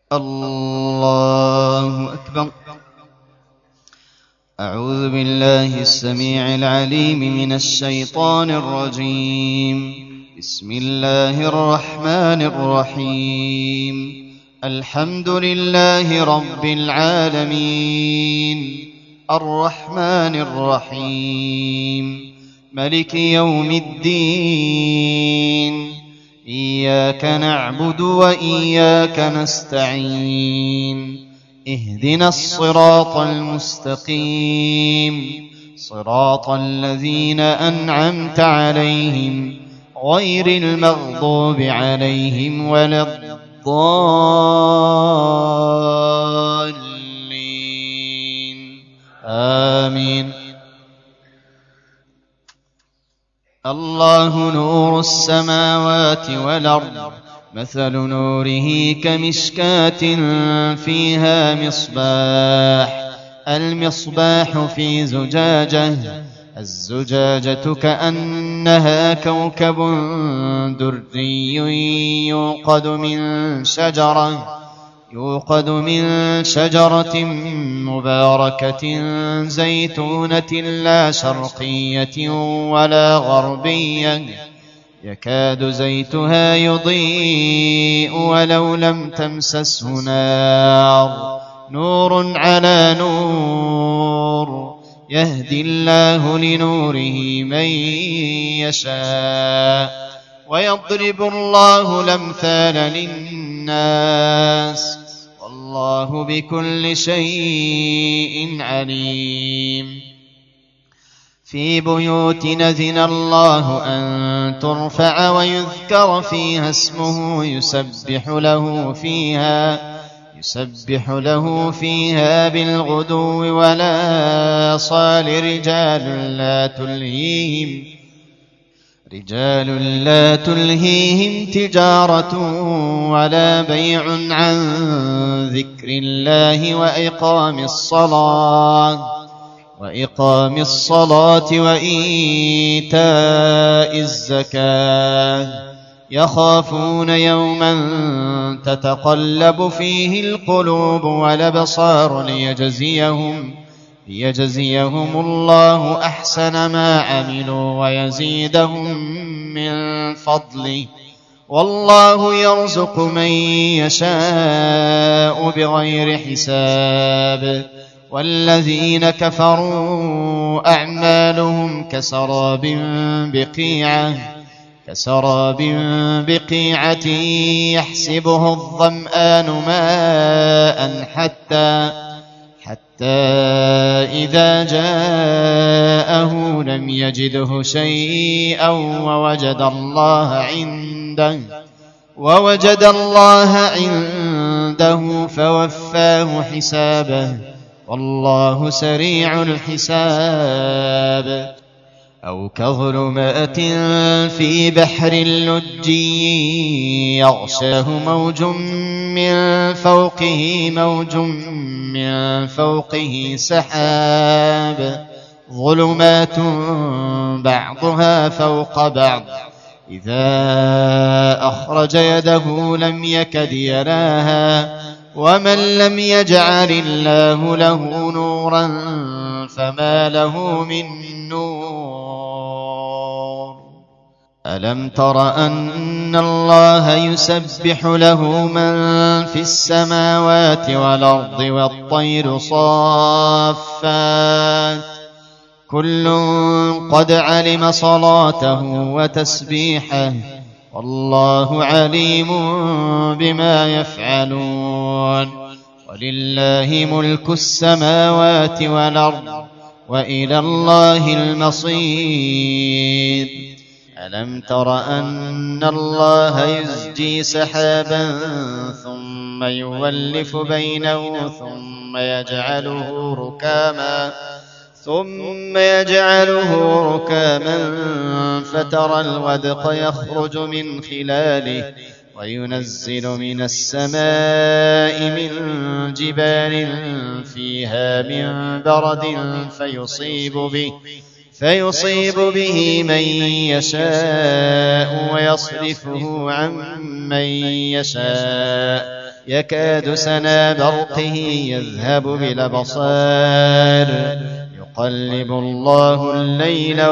الله أكبر. أعوذ بالله السميع العليم من الشيطان الرجيم. بسم الله الرحمن الرحيم. الحمد لله رب العالمين، الرحمن الرحيم، ملك يوم الدين. إياك نعبد وإياك نستعين. اهدنا الصراط المستقيم، صراط الذين أنعمت عليهم غير المغضوب عليهم ولا الضالين. آمين. الله نور السماوات والأرض، مثل نوره كمشكاة فيها مصباح، المصباح في زجاجة، الزجاجة كأنها كوكب دري يوقد من شجرة مباركة زيتونة لا شرقية ولا غربية، يكاد زيتها يضيء ولو لم تمسسه نار، نور على نور، يهدي الله لنوره من يشاء ويضرب الله الأمثال للناس، والله بكل شيء عليم. في بيوت أذن الله أن ترفع ويذكر فيها اسمه يسبح له فيها بالغدو والآصال رجال لا تلهيهم تجارة ولا بيع عن ذكر الله وإقام الصلاة وإيتاء الزكاة، يخافون يوما تتقلب فيه القلوب والأبصار ليجزيهم الله أحسن ما عملوا ويزيدهم من فضله، والله يرزق من يشاء بغير حساب. والذين كفروا أعمالهم كسراب بقيعة يحسبه الظمآن ماء حتى إذا جاءه لم يجده شيئا ووجد الله عنده فوفاه حسابه، والله سريع الحساب. أو كظلمات في بحر لجي يغشاه موج من فوقه سحاب، ظلمات بعضها فوق بعض، إذا أخرج يده لم يكد يراها، ومن لم يجعل الله له نورا فما له من نور. ألم تر أن الله يسبح له من في السماوات والأرض والطير صافات، كل قد علم صلاته وتسبيحه، والله عليم بما يفعلون. ولله ملك السماوات والأرض وإلى الله المصير. ألم تر أن الله يزجي سحابا ثم يولف بينه ثم يجعله ركاما فترى الودق يخرج من خلاله، وينزل من السماء من جبال فيها من برد فيصيب به من يشاء ويصرفه عن من يشاء، يكاد سنا برقه يذهب بالأبصار يقلب الله الليل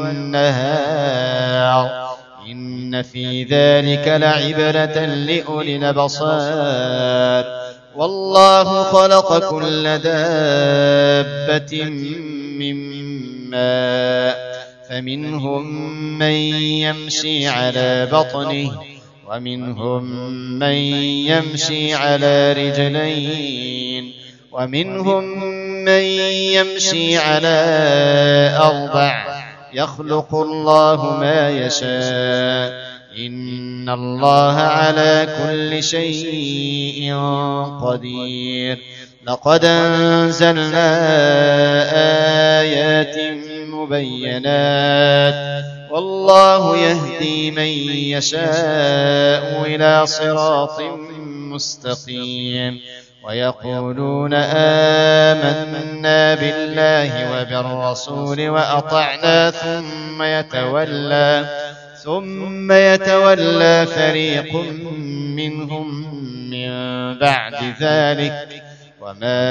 والنهار إن في ذلك لعبرة لأولي الأبصار والله خلق كل دابة من ماء فمنهم من يمشي على بطنه ومنهم من يمشي على رجلين ومنهم من يمشي على أربع يخلق الله ما يشاء إن الله على كل شيء قدير لقد أنزلنا آيات مبينات والله يهدي من يشاء إلى صراط مستقيم ويقولون آمنا بالله وبالرسول وأطعنا ثم يتولى فريق منهم من بعد ذلك وما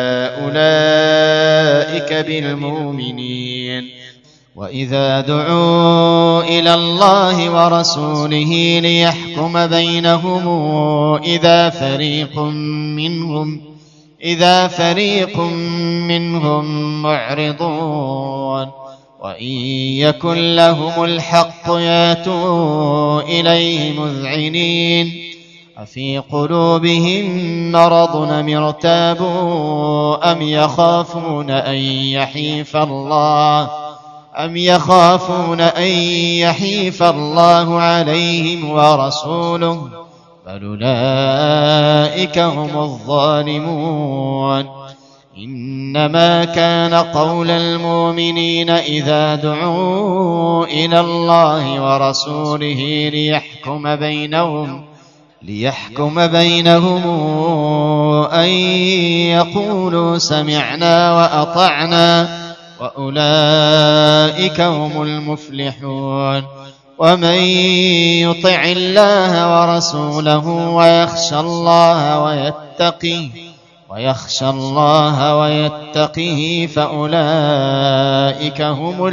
أولئك بالمؤمنين وإذا دعوا إلى الله ورسوله ليحكم بينهم إذا فريق منهم معرضون وإن يكن لهم الحق ياتوا إليه مذعنين أفي قلوبهم مرض أم ارتابوا أم يخافون أن يحيف الله عليهم ورسوله بل أولئك هم الظالمون إنما كان قول المؤمنين إذا دعوا إلى الله ورسوله ليحكم بينهم أن يقولوا سمعنا وأطعنا وأولئك هم المفلحون ومن يطع الله ورسوله ويخشى الله ويتقه فأولئك هم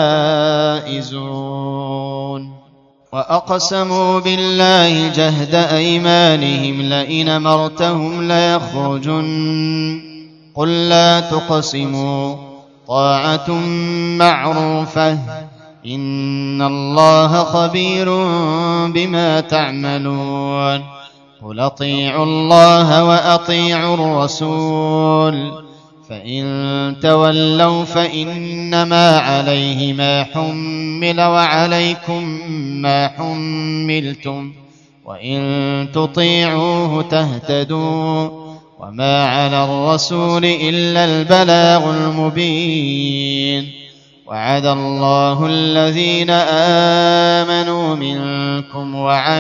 الفائزون وأقسموا بالله جهد أيمانهم لئن أمرتهم ليخرجن قل لا تقسموا طاعة معروفة إن الله خبير بما تعملون قل أطيعوا الله وأطيعوا الرسول فإن تولوا فإنما عليه ما حمل وعليكم ما حملتم وإن تطيعوه تهتدوا وما على الرسول إلا البلاغ المبين وعد الله الذين آمنوا منكم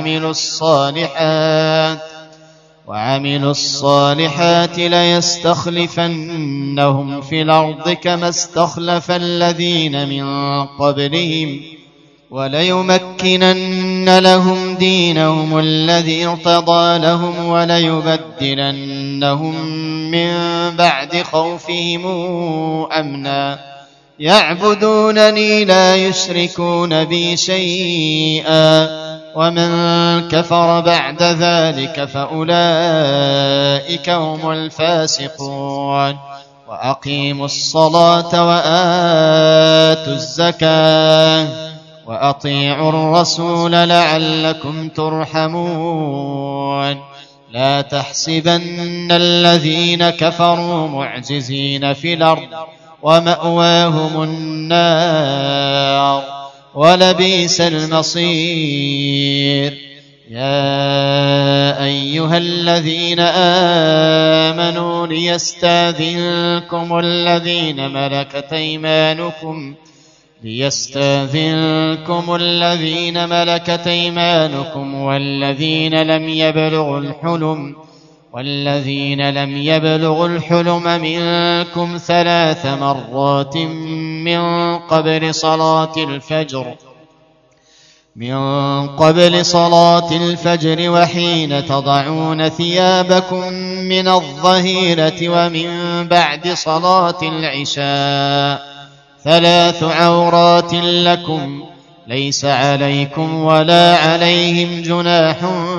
وعملوا الصالحات ليستخلفنهم في الأرض كما استخلف الذين من قبلهم وليمكنن لهم دينهم الذي ارتضى لهم وليبدلنهم من بعد خوفهم أمنا يعبدونني لا يشركون بي شيئا ومن كفر بعد ذلك فأولئك هم الفاسقون وأقيموا الصلاة وآتوا الزكاة وأطيعوا الرسول لعلكم ترحمون لا تحسبن الذين كفروا معجزين في الأرض ومأواهم النار ولبئس المصير يا أيها الذين آمنوا ليستاذنكم الذين ملكت أيمانكم والذين لم يبلغوا الحلم منكم 3 مرات من من قبل صلاة الفجر وحين تضعون ثيابكم من الظهيرة ومن بعد صلاة العشاء 3 عورات لكم ليس عليكم ولا عليهم جناح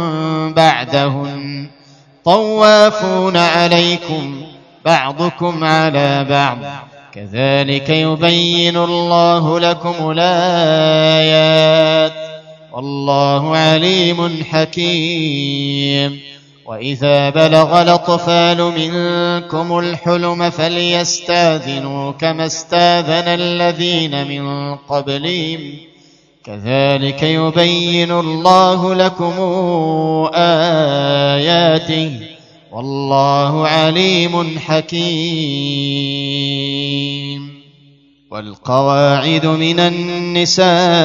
بعدهن طوافون عليكم بعضكم على بعض كذلك يبين الله لكم الآيات والله عليم حكيم. وإذا بلغ الأطفال منكم الحلم فليستاذنوا كما استاذن الذين من قبلهم كذلك يبين الله لكم آياته والله عليم حكيم. والقواعد من النساء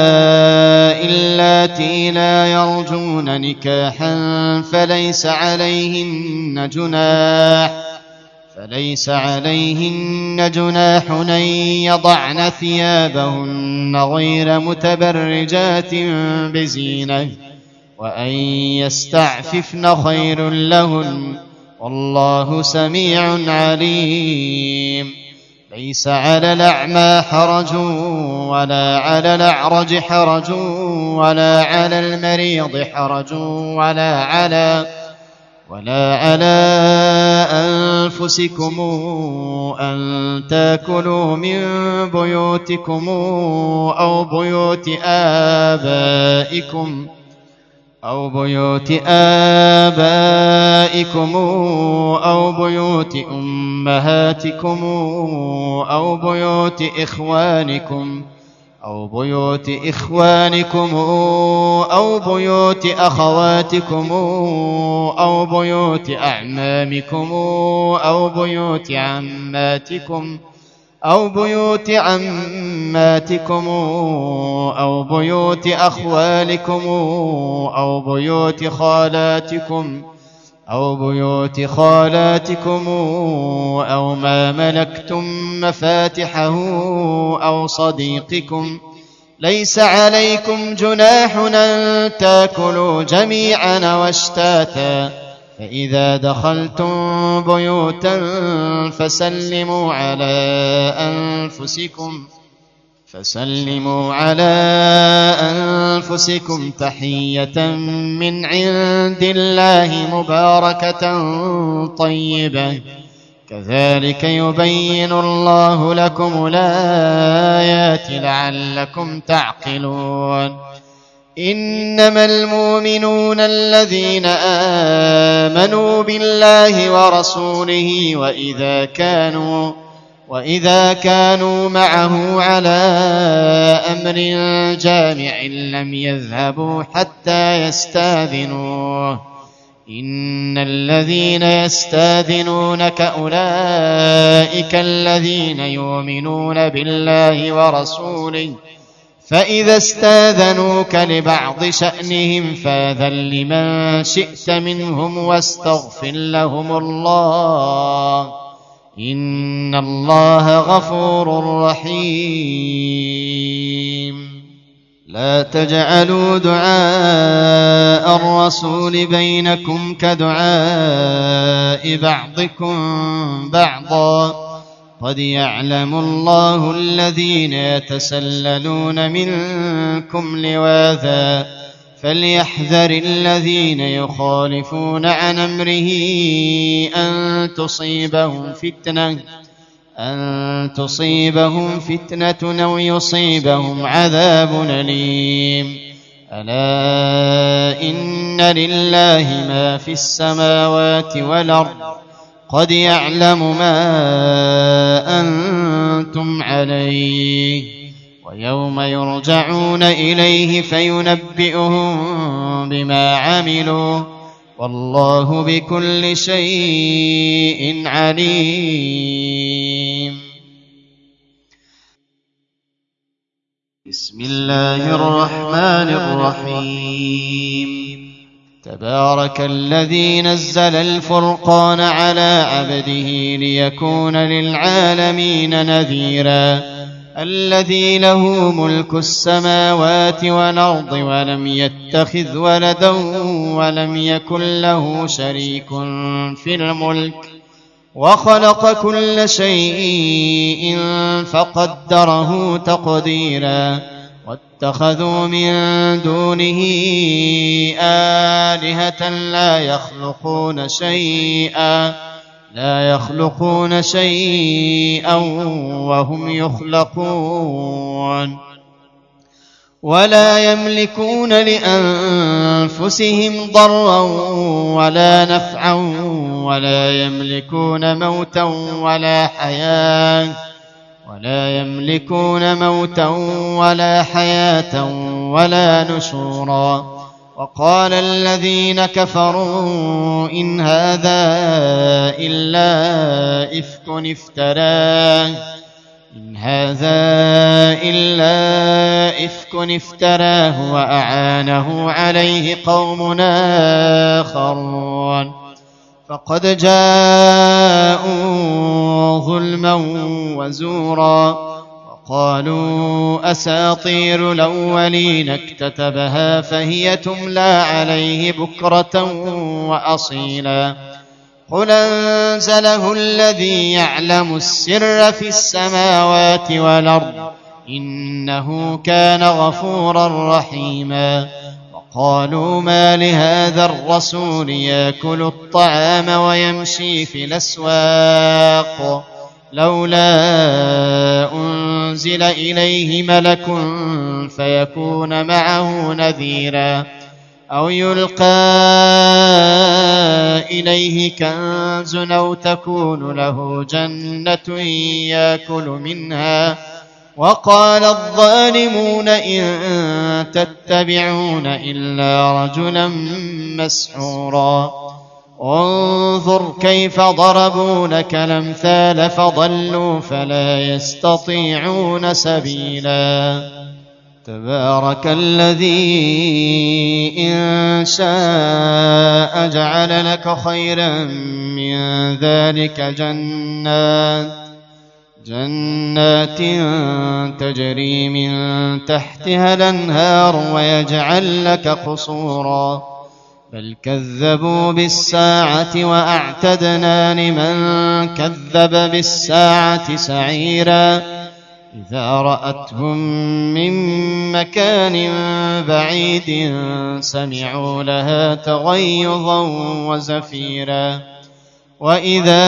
اللاتي لا يرجون نكاحا فليس عليهن جناح أن يضعن ثيابهن غير متبرجات بزينة وأن يستعففن خير لهن والله سميع عليم. ليس على الأعمى حرج ولا على الأعرج حرج ولا على المريض حرج ولا على أنفسكم أن تأكلوا من بيوتكم أو بيوت آبائكم أو بيوت أمهاتكم أو بيوت إخوانكم أو بيوت أخواتكم أو بيوت أعمامكم أو بيوت عماتكم أو بيوت أخوالكم أو بيوت خالاتكم أو ما ملكتم مفاتحه أو صديقكم ليس عليكم جناح أن تأكلوا جميعا واشتاتا فإذا دخلتم بيوتا فسلموا على أنفسكم تحية من عند الله مباركة طيبة كذلك يبين الله لكم الآيات لعلكم تعقلون. إنما المؤمنون الذين آمنوا بالله ورسوله وإذا كانوا معه على أمر جامع لم يذهبوا حتى يستاذنوه إن الذين يستاذنونك أولئك الذين يؤمنون بالله ورسوله فإذا استاذنوك لبعض شأنهم فاذن لمن شئت منهم واستغفر لهم الله إن الله غفور رحيم. لا تجعلوا دعاء الرسول بينكم كدعاء بعضكم بعضا قد يعلم الله الذين يتسللون منكم لواذا فليحذر الذين يخالفون عن أمره أن تصيبهم فتنة أو يصيبهم عذاب أليم. ألا إن لله ما في السماوات والأرض قد يعلم ما أنتم عليه ويوم يرجعون إليه فينبئهم بما عملوا والله بكل شيء عليم. بسم الله الرحمن الرحيم. تبارك الذي نزل الفرقان على عبده ليكون للعالمين نذيرا الذي له ملك السماوات والأرض ولم يتخذ ولدا ولم يكن له شريك في الملك وخلق كل شيء فقدره تقديرا واتخذوا من دونه آلهة لا يخلقون شيئا وهم يخلقون ولا يملكون لأنفسهم ضرا ولا نفعا ولا يملكون موتا ولا حياة ولا نشورا وقال الذين كفروا إن هذا إلا إفك افتراه وأعانه عليه قوم آخرون فقد جاءوا ظلما وزورا وقالوا أساطير الأولين اكتتبها فهي تملى عليه بكرة وأصيلا قل أنزله الذي يعلم السر في السماوات والأرض إنه كان غفورا رحيما وقالوا ما لهذا الرسول يأكل الطعام ويمشي في الأسواق لولا أنزل إليه ملك فيكون معه نذيرا أو يلقى إليه كنز أو تكون له جنة يأكل منها وقال الظالمون إن تتبعون إلا رجلا مسحورا انظر كيف ضربوا لك الأمثال فضلوا فلا يستطيعون سبيلا تبارك الذي إن شاء جعل لك خيرا من ذلك جنات تجري من تحتها الأنهار ويجعل لك قصورا بل كذبوا بالساعة وأعتدنا لمن كذب بالساعة سعيرا إذا رأتهم من مكان بعيد سمعوا لها تغيظا وزفيرا وإذا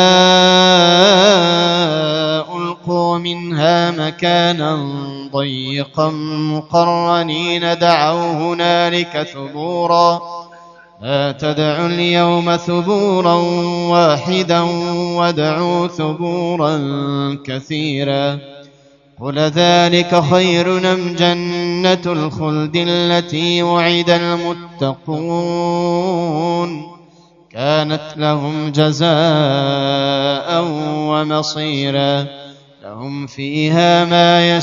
ألقوا منها مكانا ضيقا مقرنين دعوا هنالك ثبورا لا تدعوا اليوم ثبورا واحدا وادعوا ثبورا كثيرا قل ذلك خير أم جنة الخلد التي وعد المتقون كانت لهم جزاء ومصيرا لهم فيها ما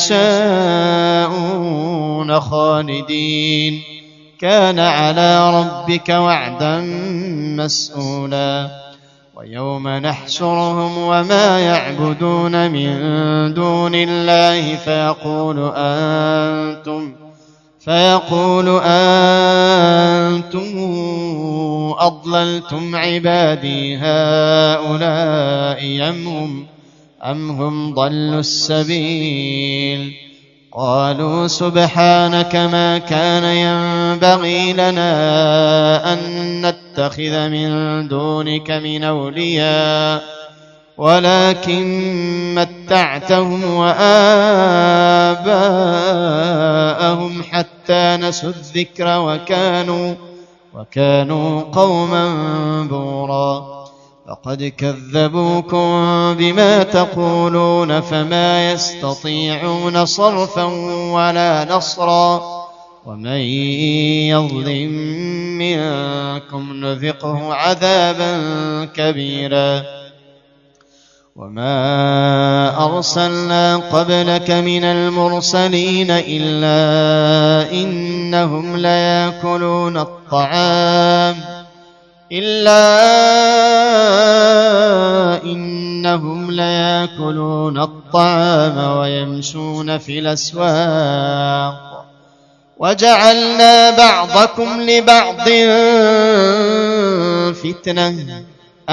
يشاءون خالدين كان على ربك وعدا مسئولا ويوم نحشرهم وما يعبدون من دون الله فيقول أنتم أضللتم عبادي هؤلاء أم هم ضلوا السبيل قالوا سبحانك ما كان ينبغي لنا أن نتخذ من دونك من أولياء ولكن متعتهم وآباءهم حتى نسوا الذكر وكانوا قوما بورا فقد كذبوكم بما تقولون فما يستطيعون صرفا ولا نصرا ومن يظلم منكم نذقه عذابا كبيرا وما أرسلنا قبلك من المرسلين إلا إنهم ليأكلون يأكلون الطعام ويمشون في الأسواق وجعلنا بعضكم لبعض فتنة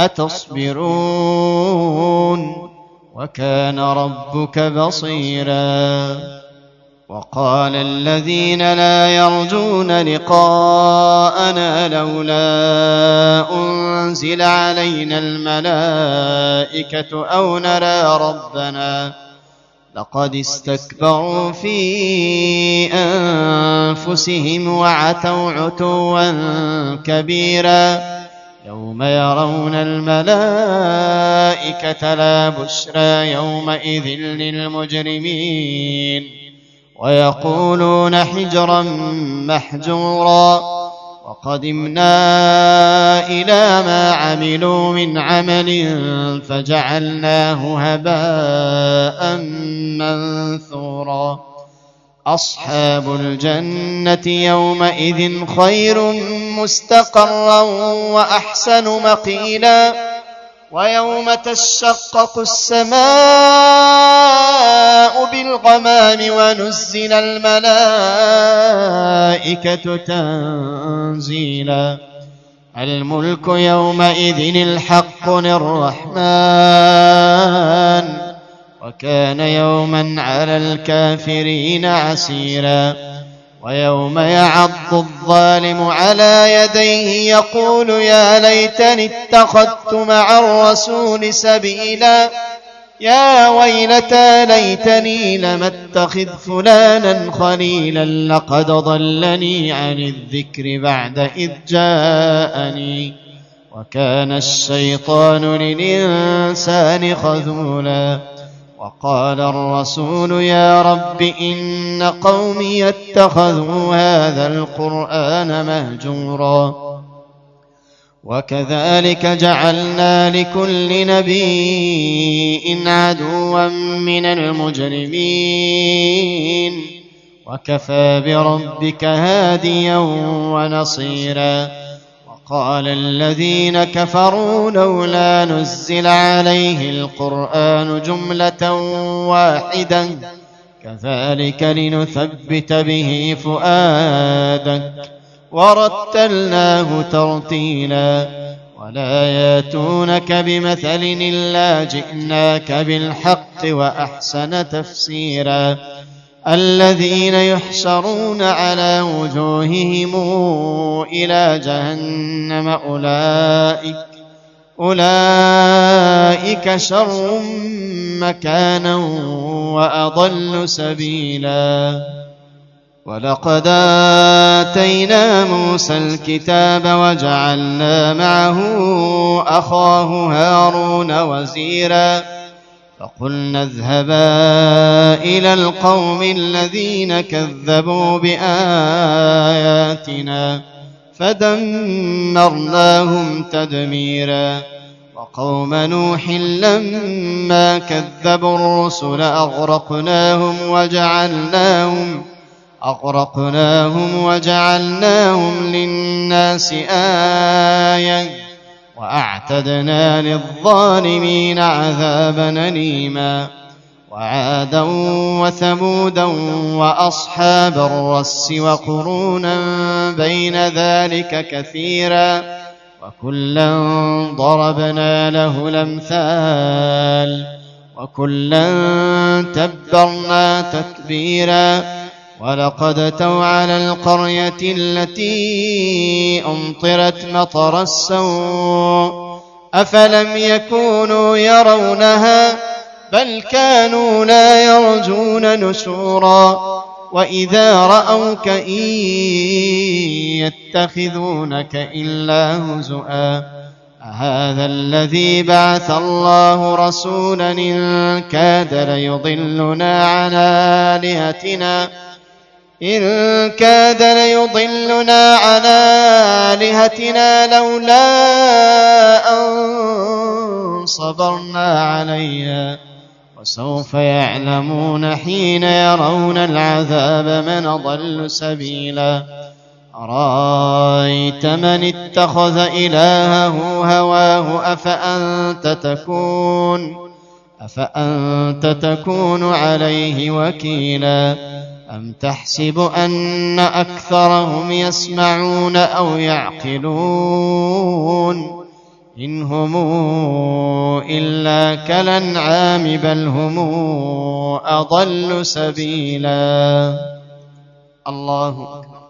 أتصبرون وكان ربك بصيرا وقال الذين لا يرجون لقاءنا لولا أنزل علينا الملائكة أو نرى ربنا لقد استكبروا في أنفسهم وعتوا عتوا كبيرا يوم يرون الملائكة لا بشرى يومئذ للمجرمين ويقولون حجرا محجورا وقدمنا إلى ما عملوا من عمل فجعلناه هباء منثورا أصحاب الجنة يومئذ خير مستقرا وأحسن مقيلا ويوم تشقق السماء بالغمام ونزل الملائكة تنزيلا الملك يومئذ الحق للرحمن وكان يوما على الكافرين عسيرا ويوم يعض الظالم على يديه يقول يا ليتني اتخذت مع الرسول سبيلا يا ويلتى ليتني لم اتخذ فلانا خليلا لقد ضلني عن الذكر بعد إذ جاءني وكان الشيطان للإنسان خذولا وقال الرسول يا رب إن قومي اتخذوا هذا القرآن مهجورا وكذلك جعلنا لكل نبي عدوا من المجرمين وكفى بربك هاديا ونصيرا وقال الذين كفروا لولا نزل عليه القرآن جملة واحدة كذلك لنثبت به فؤادك ورتلناه ترتيلا ولا ياتونك بمثل إلا جئناك بالحق وأحسن تفسيرا الذين يحشرون على وجوههم إلى جهنم أولئك شر مكانا وأضل سبيلا ولقد آتينا موسى الكتاب وجعلنا معه أخاه هارون وزيرا فقلنا اذهبا إلى القوم الذين كذبوا بآياتنا فدمرناهم تدميرا وقوم نوح لما كذبوا الرسل أغرقناهم وجعلناهم للناس آية وأعتدنا للظالمين عذابا أليما وعادا وثمودا وأصحاب الرس وقرونا بين ذلك كثيرا وكلا ضربنا له الأمثال وكلا تبرنا تتبيرا ولقد أتوا على القرية التي أمطرت مطر السوء أفلم يكونوا يرونها بل كانوا لا يرجون نشورا وإذا رأوك إن يتخذونك إلا هزؤا أهذا الذي بعث الله رسولا إن كاد ليضلنا عن آلهتنا لولا أن صبرنا عليها وسوف يعلمون حين يرون العذاب من أضل سبيلا أرأيت من اتخذ إلهه هواه أفأنت تكون عليه وكيلا أم تحسب أن أكثرهم يسمعون أو يعقلون إن هم إلا كالأنعام بل هم أضل سبيلا. الله أكبر.